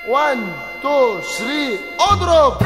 1 2 3 اضرب.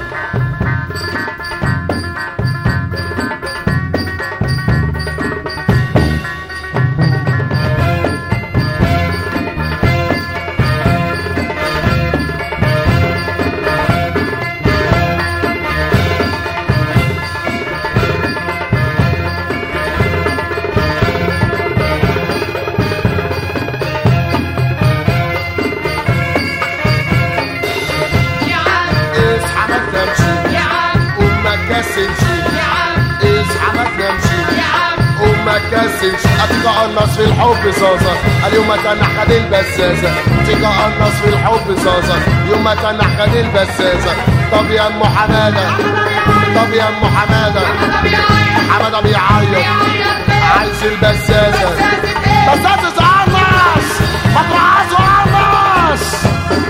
اصحى ما تنامشي وما تكسلش. اتقنص في الحب صاصة اليوم تنحد البساسة. تقنص في الحب صاصة يوم تنحد البساسة. طب يا ام حمادة طب يا ام حمادة حمادة بيعيط عايز البساسة. بساسة تقنص ما ترعاش وقنص.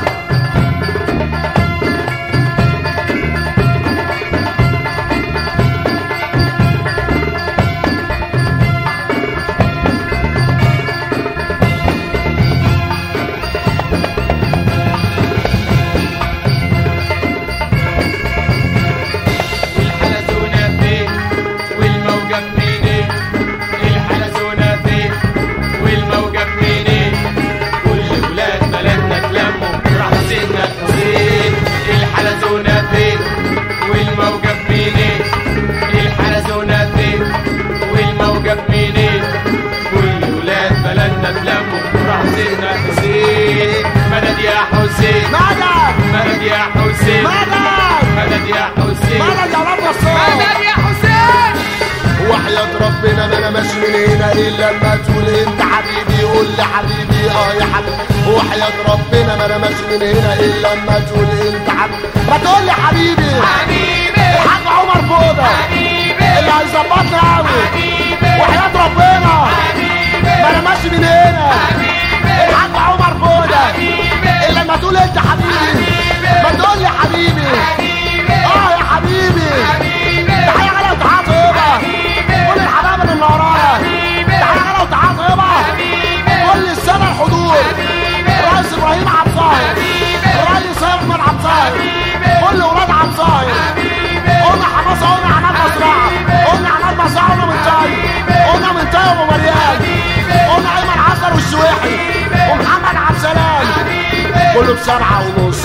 مدد يا حسين مدد يا حسين مدد يا حسين مدد يا رب الصوت. مدد يا حسين. وحياة ربنا ما انا ماشي من هنا الا لما تقول انت حبيبي. قول لي حبيبي يا حبيبي. وحياة ربنا ما انا ماشي من هنا الا لما تقول انت حبيبي. ما تقول لي حبيبي الحاج عمر فوده اللي هيظبطنا قوي. وحياة ربنا ما انا ماشي من هنا الحاج عمر فوده اللي لما تقول انت حبيبي. ما تقول لي حبيبي يا حبيبي. تحية غلا وتعاطي يابا كل الحبايب اللي ورايا. تحية غلا وتعاطي يابا كل السنة الحضور. الرئيس ابراهيم عبد الظاهر الرئيس احمد عبد الظاهر كل ولاد عبد الظاهر. قلنا حماسة قلنا عماد مزرعة قلنا عماد مزرعة قلنا منتاي قلنا منتاي ومريان قلنا ايمن عسل والشويحي ومحمد عبد السلام. كله بسبعة ونص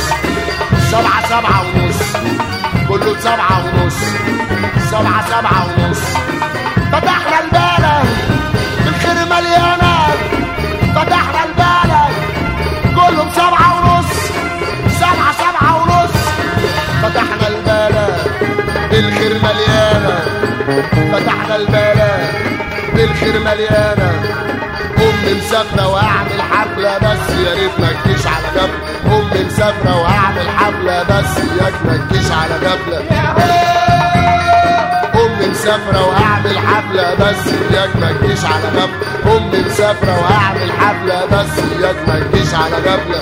7 ونص كله ب7 ونص 7 ونص. فتحنا البلد بالخير مليانة. فتحنا البلد كله ب7 ونص 7 ونص. فتحنا البلد بالخير مليانة. فتحنا البلد بالخير مليانة. أمي مسافرة وأعمل حفلة بس يا ريت ما تجيش على جبل. أمي مسافرة وأعمل حفلة بس ياك ما تجيش على جبل. أمي مسافرة وأعمل حفلة بس ياك ما تجيش على جبل. أمي مسافرة وأعمل حفلة بس ياك ما تجيش على جبل.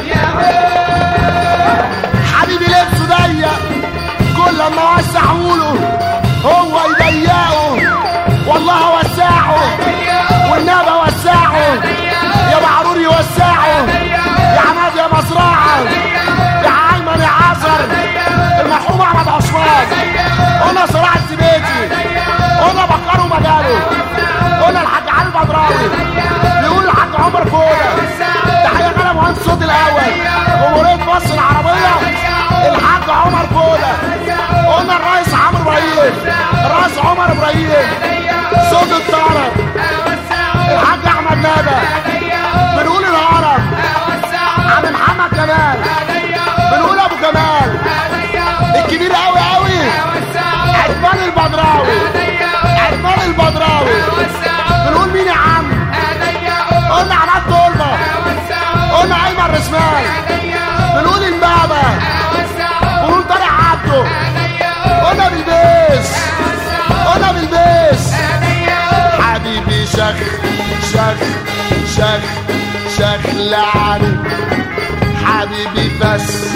حبيبي لبسه ضيق كل ما وسعوله هو يضيقه. والله وسعه والنبي وسعه يا معرور يوسعه يا عماد يا مزرعه يا ايمن يا عصر المرحوم احمد عثمان. قلنا صراع الزبيدي قلنا بكر ومجاله قلنا الحاج علي البدراوي بيقول الحاج عمر فوده. تحيه غلا مهندس الصوت الاول جمهوريه مصر العربيه الحاج عمر فوده. قلنا الرئيس عمرو ابراهيم الرئيس عمر ابراهيم صوت الطرب الحاج احمد ندى. بنقول الهرم عم محمد كمال. بنقول ابو كمال الكبير قوي قوي عثمان البدراوي عثمان البدراوي. بنقول مين يا عم؟ قلنا عماد طلبه قلنا ايمن رسمان. بنقول امبابه بنقول طارق عبده. قلنا بالبيس قلنا بالبيس. حبيبي شخ شخ شخ شخ لعني. حبيبي بس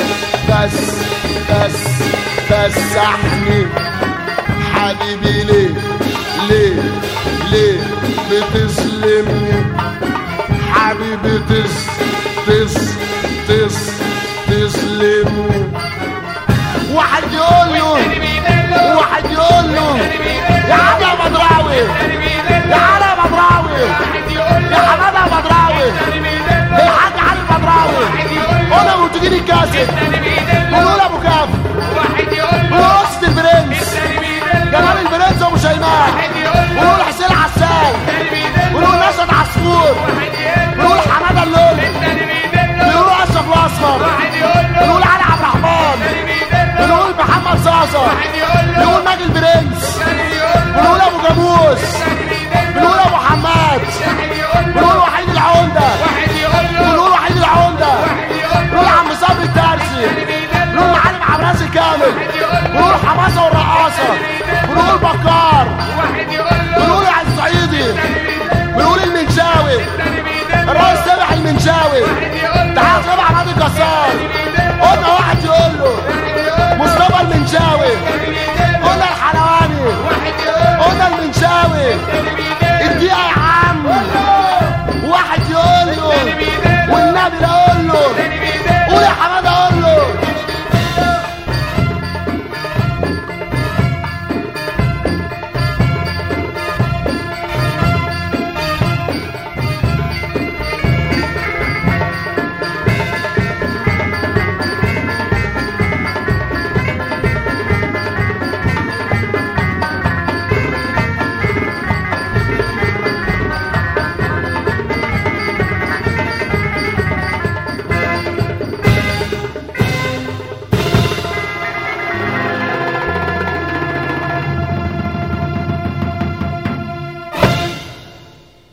فسحني. حبيبي ليه بتظلمني. حبيبي يسلموا. واحد يقول له يا عم يا بدراوي، يا علي يا بدراوي، يا حماده يا بدراوي، الحاج علي بدراوي، قولهم وتجيني الكاسب.